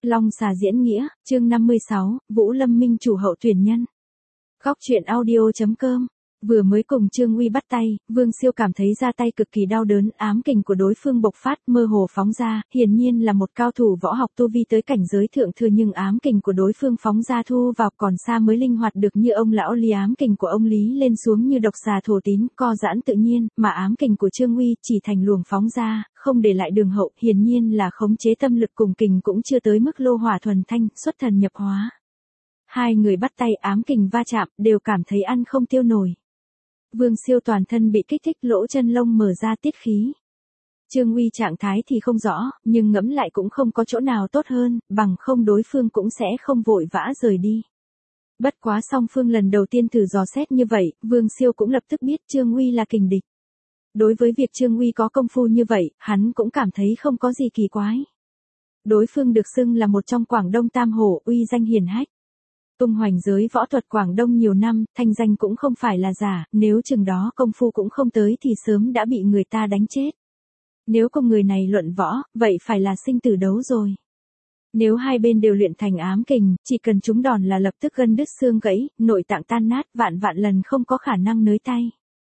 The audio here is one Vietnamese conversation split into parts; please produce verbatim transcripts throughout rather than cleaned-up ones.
Long xà diễn nghĩa, chương năm mươi sáu, Vũ Lâm Minh chủ hậu tuyển nhân. Góc truyện audio.com. Vừa mới cùng Trương Uy bắt tay, Vương Siêu cảm thấy ra tay cực kỳ đau đớn, ám kình của đối phương bộc phát, mơ hồ phóng ra, hiển nhiên là một cao thủ võ học tu vi tới cảnh giới thượng thừa, nhưng ám kình của đối phương phóng ra thu vào còn xa mới linh hoạt được như ông lão Lý. Ám kình của ông Lý lên xuống như độc xà thổ tín, co giãn tự nhiên, mà ám kình của Trương Uy chỉ thành luồng phóng ra, không để lại đường hậu, hiển nhiên là khống chế tâm lực cùng kình cũng chưa tới mức lô hỏa thuần thanh, xuất thần nhập hóa. Hai người bắt tay, ám kình va chạm, đều cảm thấy ăn không tiêu nổi. Vương Siêu toàn thân bị kích thích, lỗ chân lông mở ra tiết khí. Trương Uy trạng thái thì không rõ, nhưng ngẫm lại cũng không có chỗ nào tốt hơn, bằng không đối phương cũng sẽ không vội vã rời đi. Bất quá song phương lần đầu tiên thử dò xét như vậy, Vương Siêu cũng lập tức biết Trương Uy là kình địch. Đối với việc Trương Uy có công phu như vậy, hắn cũng cảm thấy không có gì kỳ quái. Đối phương được xưng là một trong Quảng Đông Tam Hổ, uy danh hiển hách. Tung hoành giới võ thuật Quảng Đông nhiều năm, thanh danh cũng không phải là giả, nếu chừng đó công phu cũng không tới thì sớm đã bị người ta đánh chết. Nếu cùng người này luận võ, vậy phải là sinh tử đấu rồi. Nếu hai bên đều luyện thành ám kình, chỉ cần trúng đòn là lập tức gân đứt xương gãy, nội tạng tan nát, vạn vạn lần không có khả năng nới tay.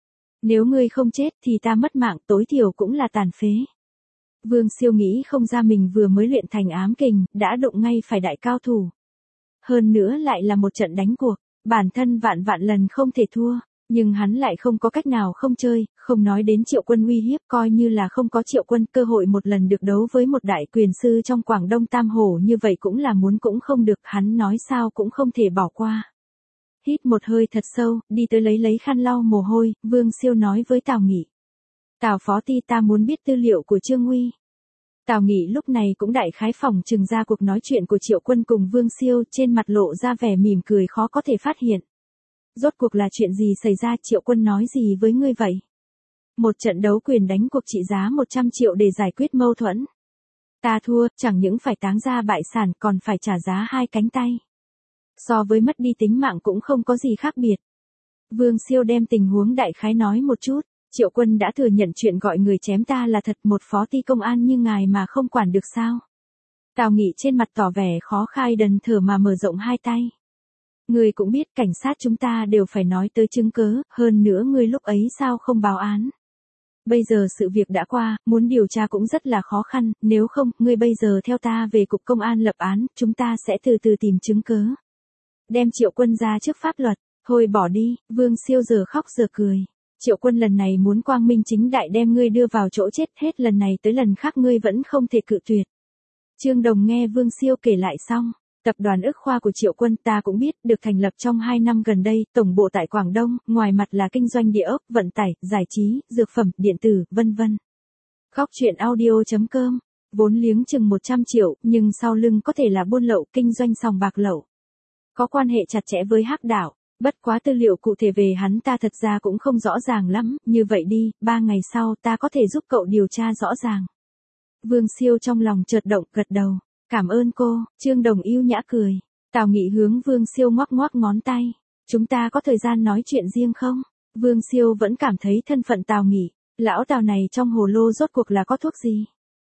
Nếu ngươi không chết thì ta mất mạng, tối thiểu cũng là tàn phế. Vương Siêu nghĩ không ra mình vừa mới luyện thành ám kình, đã đụng ngay phải đại cao thủ. Hơn nữa lại là một trận đánh cuộc, bản thân vạn vạn lần không thể thua, nhưng hắn lại không có cách nào không chơi, không nói đến Triệu Quân uy hiếp, coi như là không có Triệu Quân, cơ hội một lần được đấu với một đại quyền sư trong Quảng Đông Tam Hổ như vậy cũng là muốn cũng không được, hắn nói sao cũng không thể bỏ qua. Hít một hơi thật sâu, đi tới lấy lấy khăn lau mồ hôi, Vương Siêu nói với Tào Nghị. Tào Phó Ti, ta muốn biết tư liệu của Trương Uy. Tào Nghị lúc này cũng đại khái phòng trừng ra cuộc nói chuyện của Triệu Quân cùng Vương Siêu, trên mặt lộ ra vẻ mỉm cười khó có thể phát hiện. Rốt cuộc là chuyện gì xảy ra, Triệu Quân nói gì với ngươi vậy? Một trận đấu quyền đánh cuộc trị giá một trăm triệu để giải quyết mâu thuẫn. Ta thua, chẳng những phải táng ra bại sản còn phải trả giá hai cánh tay. So với mất đi tính mạng cũng không có gì khác biệt. Vương Siêu đem tình huống đại khái nói một chút. Triệu Quân đã thừa nhận chuyện gọi người chém ta là thật, một phó ti công an như ngài mà không quản được sao? Tào Nghị trên mặt tỏ vẻ khó khai đần thở mà mở rộng hai tay. Ngươi cũng biết cảnh sát chúng ta đều phải nói tới chứng cớ, hơn nữa ngươi lúc ấy sao không báo án? Bây giờ sự việc đã qua, muốn điều tra cũng rất là khó khăn, nếu không, ngươi bây giờ theo ta về cục công an lập án, chúng ta sẽ từ từ tìm chứng cớ. Đem Triệu Quân ra trước pháp luật, thôi bỏ đi, Vương Siêu giờ khóc giờ cười. Triệu Quân lần này muốn quang minh chính đại đem ngươi đưa vào chỗ chết, hết lần này tới lần khác ngươi vẫn không thể cự tuyệt. Trương Đồng nghe Vương Siêu kể lại xong, tập đoàn ức khoa của Triệu Quân ta cũng biết, được thành lập trong hai năm gần đây, tổng bộ tại Quảng Đông, ngoài mặt là kinh doanh địa ốc, vận tải, giải trí, dược phẩm, điện tử, vân vân. Góc truyện audio.com, vốn liếng chừng một trăm triệu, nhưng sau lưng có thể là buôn lậu, kinh doanh sòng bạc lậu. Có quan hệ chặt chẽ với hắc đạo. Bất quá tư liệu cụ thể về hắn ta thật ra cũng không rõ ràng lắm, như vậy đi, ba ngày sau ta có thể giúp cậu điều tra rõ ràng. Vương Siêu trong lòng chợt động, gật đầu. Cảm ơn cô, Trương Đồng yêu nhã cười. Tào Nghị hướng Vương Siêu ngoắc ngoắc ngón tay. Chúng ta có thời gian nói chuyện riêng không? Vương Siêu vẫn cảm thấy thân phận Tào Nghị, lão Tào này trong hồ lô rốt cuộc là có thuốc gì?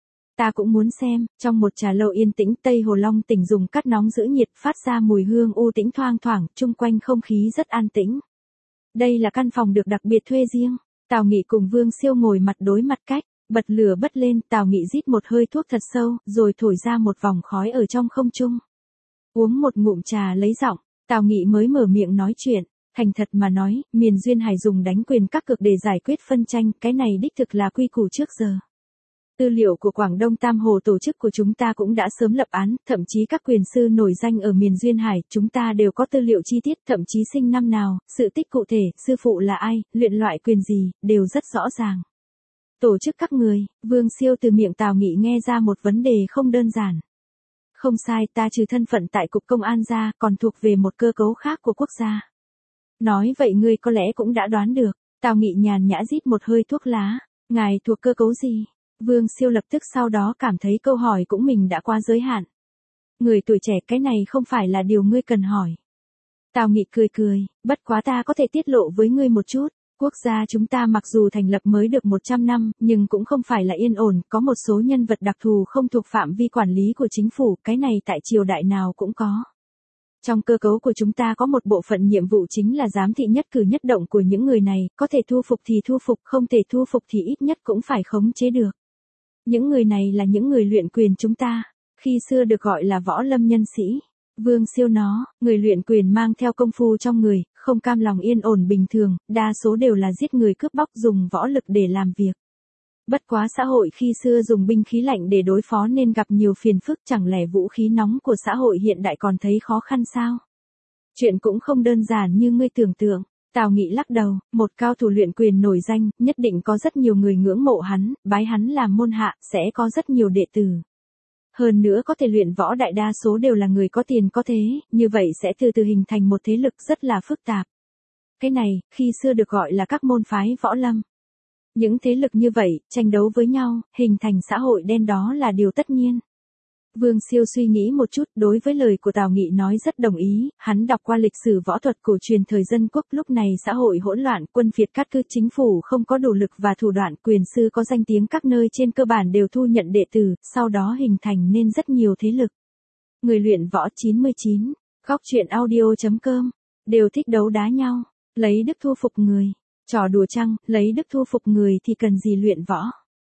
Ta cũng muốn xem, trong một trà lâu yên tĩnh, Tây Hồ Long tỉnh dùng cắt nóng giữ nhiệt, phát ra mùi hương u tĩnh thoang thoảng, chung quanh không khí rất an tĩnh. Đây là căn phòng được đặc biệt thuê riêng. Tào Nghị cùng Vương Siêu ngồi mặt đối mặt cách, bật lửa bật lên, Tào Nghị rít một hơi thuốc thật sâu, rồi thổi ra một vòng khói ở trong không trung. Uống một ngụm trà lấy giọng, Tào Nghị mới mở miệng nói chuyện. Thành thật mà nói, miền Duyên Hải dùng đánh quyền các cược để giải quyết phân tranh, cái này đích thực là quy củ trước giờ. Tư liệu của Quảng Đông Tam Hồ tổ chức của chúng ta cũng đã sớm lập án, thậm chí các quyền sư nổi danh ở miền Duyên Hải, chúng ta đều có tư liệu chi tiết, thậm chí sinh năm nào, sự tích cụ thể, sư phụ là ai, luyện loại quyền gì, đều rất rõ ràng. Tổ chức các người, Vương Siêu từ miệng Tào Nghị nghe ra một vấn đề không đơn giản. Không sai, ta trừ thân phận tại cục công an ra, còn thuộc về một cơ cấu khác của quốc gia. Nói vậy ngươi có lẽ cũng đã đoán được. Tào Nghị nhàn nhã rít một hơi thuốc lá. Ngài thuộc cơ cấu gì? Vương Siêu lập tức sau đó cảm thấy câu hỏi cũng mình đã qua giới hạn. Người tuổi trẻ, cái này không phải là điều ngươi cần hỏi. Tào Nghị cười cười, bất quá ta có thể tiết lộ với ngươi một chút. Quốc gia chúng ta mặc dù thành lập mới được một trăm năm, nhưng cũng không phải là yên ổn, có một số nhân vật đặc thù không thuộc phạm vi quản lý của chính phủ, cái này tại triều đại nào cũng có. Trong cơ cấu của chúng ta có một bộ phận nhiệm vụ chính là giám thị nhất cử nhất động của những người này, có thể thu phục thì thu phục, không thể thu phục thì ít nhất cũng phải khống chế được. Những người này là những người luyện quyền chúng ta, khi xưa được gọi là võ lâm nhân sĩ. Vương Siêu nó, người luyện quyền mang theo công phu trong người, không cam lòng yên ổn bình thường, đa số đều là giết người cướp bóc dùng võ lực để làm việc. Bất quá xã hội khi xưa dùng binh khí lạnh để đối phó nên gặp nhiều phiền phức, chẳng lẽ vũ khí nóng của xã hội hiện đại còn thấy khó khăn sao? Chuyện cũng không đơn giản như ngươi tưởng tượng. Tào Nghị lắc đầu, một cao thủ luyện quyền nổi danh, nhất định có rất nhiều người ngưỡng mộ hắn, bái hắn làm môn hạ, sẽ có rất nhiều đệ tử. Hơn nữa có thể luyện võ đại đa số đều là người có tiền có thế, như vậy sẽ từ từ hình thành một thế lực rất là phức tạp. Cái này, khi xưa được gọi là các môn phái võ lâm. Những thế lực như vậy, tranh đấu với nhau, hình thành xã hội đen đó là điều tất nhiên. Vương Siêu suy nghĩ một chút, đối với lời của Tào Nghị nói rất đồng ý, hắn đọc qua lịch sử võ thuật cổ truyền thời dân quốc, lúc này xã hội hỗn loạn, quân phiệt cát cứ, chính phủ không có đủ lực và thủ đoạn, quyền sư có danh tiếng các nơi trên cơ bản đều thu nhận đệ tử, sau đó hình thành nên rất nhiều thế lực. Người luyện võ chín mươi chín, góc truyện audio chấm com, đều thích đấu đá nhau, lấy đức thu phục người. Trò đùa chăng, lấy đức thu phục người thì cần gì luyện võ.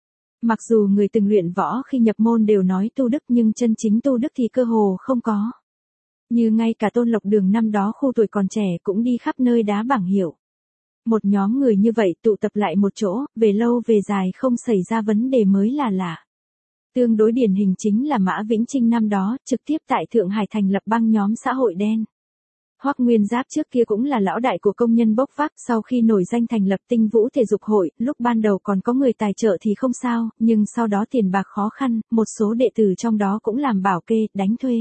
Mặc dù người từng luyện võ khi nhập môn đều nói tu đức nhưng chân chính tu đức thì cơ hồ không có. Như ngay cả Tôn Lộc Đường năm đó khu tuổi còn trẻ cũng đi khắp nơi đá bảng hiệu. Một nhóm người như vậy tụ tập lại một chỗ, về lâu về dài không xảy ra vấn đề mới là lạ. Tương đối điển hình chính là Mã Vĩnh Trinh năm đó, trực tiếp tại Thượng Hải thành lập băng nhóm xã hội đen. Hoắc Nguyên Giáp trước kia cũng là lão đại của công nhân bốc vác, sau khi nổi danh thành lập Tinh Vũ thể dục hội, lúc ban đầu còn có người tài trợ thì không sao, nhưng sau đó tiền bạc khó khăn, một số đệ tử trong đó cũng làm bảo kê, đánh thuê.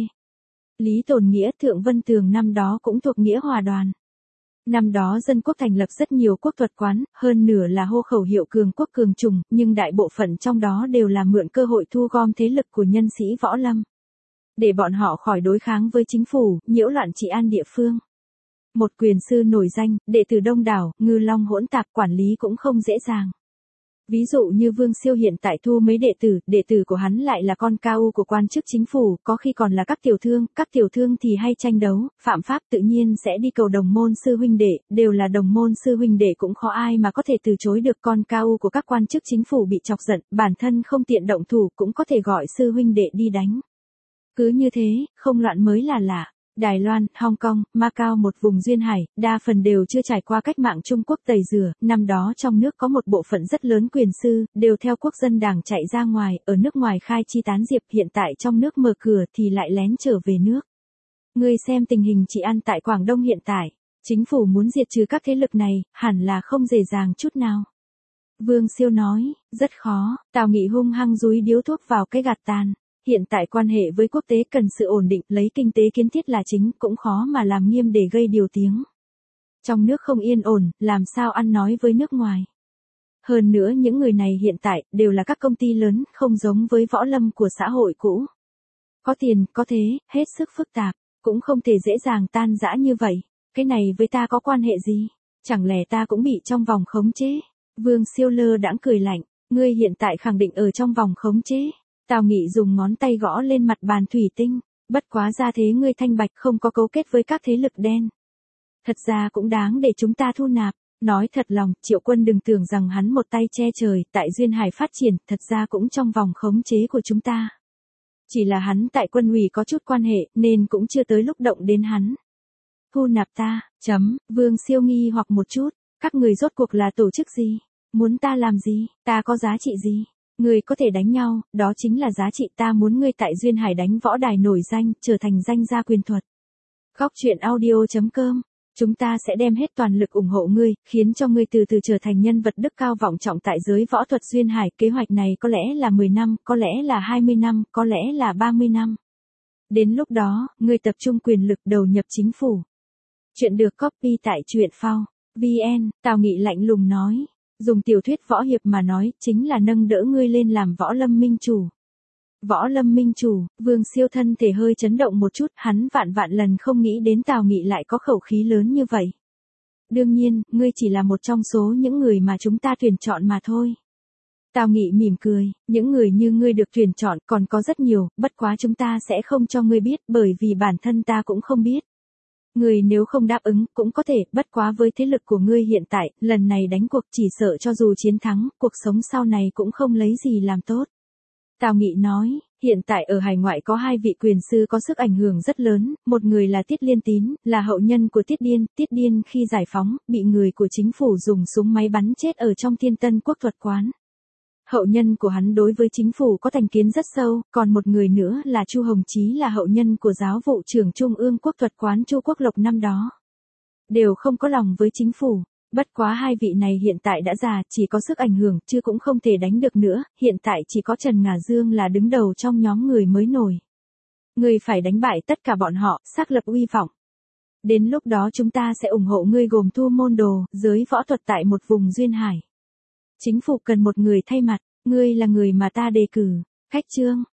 Lý Tồn Nghĩa, Thượng Vân Tường năm đó cũng thuộc Nghĩa Hòa đoàn. Năm đó dân quốc thành lập rất nhiều quốc thuật quán, hơn nửa là hô khẩu hiệu cường quốc cường trùng, nhưng đại bộ phận trong đó đều là mượn cơ hội thu gom thế lực của nhân sĩ võ lâm. Để bọn họ khỏi đối kháng với chính phủ, nhiễu loạn trị an địa phương. Một quyền sư nổi danh, đệ tử đông đảo, ngư long hỗn tạp, quản lý cũng không dễ dàng. Ví dụ như Vương Siêu hiện tại thu mấy đệ tử, đệ tử của hắn lại là con cao của quan chức chính phủ, có khi còn là các tiểu thương, các tiểu thương thì hay tranh đấu, phạm pháp tự nhiên sẽ đi cầu đồng môn sư huynh đệ, đều là đồng môn sư huynh đệ cũng khó ai mà có thể từ chối được. Con cao của các quan chức chính phủ bị chọc giận, bản thân không tiện động thủ cũng có thể gọi sư huynh đệ đi đánh. Cứ như thế, không loạn mới là lạ. Đài Loan, Hong Kong, Macau một vùng duyên hải, đa phần đều chưa trải qua cách mạng Trung Quốc tẩy rửa, năm đó trong nước có một bộ phận rất lớn quyền sư, đều theo quốc dân đảng chạy ra ngoài, ở nước ngoài khai chi tán diệp, hiện tại trong nước mở cửa thì lại lén trở về nước. Ngươi xem tình hình trị an tại Quảng Đông hiện tại, chính phủ muốn diệt trừ các thế lực này, hẳn là không dễ dàng chút nào. Vương Siêu nói, rất khó, Tào Nghị hung hăng dúi điếu thuốc vào cái gạt tàn. Hiện tại quan hệ với quốc tế cần sự ổn định, lấy kinh tế kiến thiết là chính, cũng khó mà làm nghiêm để gây điều tiếng. Trong nước không yên ổn, làm sao ăn nói với nước ngoài. Hơn nữa những người này hiện tại, đều là các công ty lớn, không giống với võ lâm của xã hội cũ. Có tiền, có thế, hết sức phức tạp, cũng không thể dễ dàng tan rã như vậy. Cái này với ta có quan hệ gì? Chẳng lẽ ta cũng bị trong vòng khống chế? Vương Siêu lơ đãng cười lạnh, ngươi hiện tại khẳng định ở trong vòng khống chế. Tào Nghị dùng ngón tay gõ lên mặt bàn thủy tinh, bất quá ra thế ngươi thanh bạch không có cấu kết với các thế lực đen. Thật ra cũng đáng để chúng ta thu nạp, nói thật lòng, Triệu Quân đừng tưởng rằng hắn một tay che trời, tại Duyên Hải phát triển, thật ra cũng trong vòng khống chế của chúng ta. Chỉ là hắn tại quân ủy có chút quan hệ, nên cũng chưa tới lúc động đến hắn. Thu nạp ta, chấm, Vương Siêu nghi hoặc một chút, các người rốt cuộc là tổ chức gì? Muốn ta làm gì? Ta có giá trị gì? Ngươi có thể đánh nhau, đó chính là giá trị. Ta muốn ngươi tại Duyên Hải đánh võ đài nổi danh, trở thành danh gia quyền thuật. Góc truyện audio chấm com, chúng ta sẽ đem hết toàn lực ủng hộ ngươi, khiến cho ngươi từ từ trở thành nhân vật đức cao vọng trọng tại giới võ thuật Duyên Hải. Kế hoạch này có lẽ là mười năm, có lẽ là hai mươi năm, có lẽ là ba mươi năm. Đến lúc đó, ngươi tập trung quyền lực đầu nhập chính phủ. Chuyện được copy tại truyện phao vn, Tào Nghị lạnh lùng nói. Dùng tiểu thuyết võ hiệp mà nói, chính là nâng đỡ ngươi lên làm võ lâm minh chủ. Võ lâm minh chủ, Vương Siêu thân thể hơi chấn động một chút, hắn vạn vạn lần không nghĩ đến Tào Nghị lại có khẩu khí lớn như vậy. Đương nhiên, ngươi chỉ là một trong số những người mà chúng ta tuyển chọn mà thôi. Tào Nghị mỉm cười, những người như ngươi được tuyển chọn còn có rất nhiều, bất quá chúng ta sẽ không cho ngươi biết bởi vì bản thân ta cũng không biết. Ngươi nếu không đáp ứng cũng có thể, bất quá với thế lực của ngươi hiện tại, lần này đánh cuộc chỉ sợ cho dù chiến thắng, cuộc sống sau này cũng không lấy gì làm tốt. Tào Nghị nói, hiện tại ở hải ngoại có hai vị quyền sư có sức ảnh hưởng rất lớn, một người là Tiết Liên Tín, là hậu nhân của Tiết Điên, Tiết Điên khi giải phóng, bị người của chính phủ dùng súng máy bắn chết ở trong Thiên Tân Quốc thuật quán. Hậu nhân của hắn đối với chính phủ có thành kiến rất sâu, còn một người nữa là Chu Hồng Chí là hậu nhân của giáo vụ trưởng Trung ương Quốc thuật quán Chu Quốc Lộc năm đó. Đều không có lòng với chính phủ. Bất quá hai vị này hiện tại đã già, chỉ có sức ảnh hưởng, chứ cũng không thể đánh được nữa, hiện tại chỉ có Trần Ngà Dương là đứng đầu trong nhóm người mới nổi. Ngươi phải đánh bại tất cả bọn họ, xác lập uy vọng. Đến lúc đó chúng ta sẽ ủng hộ ngươi gồm thu môn đồ, giới võ thuật tại một vùng duyên hải. Chính phủ cần một người thay mặt, ngươi là người mà ta đề cử. Khách chương,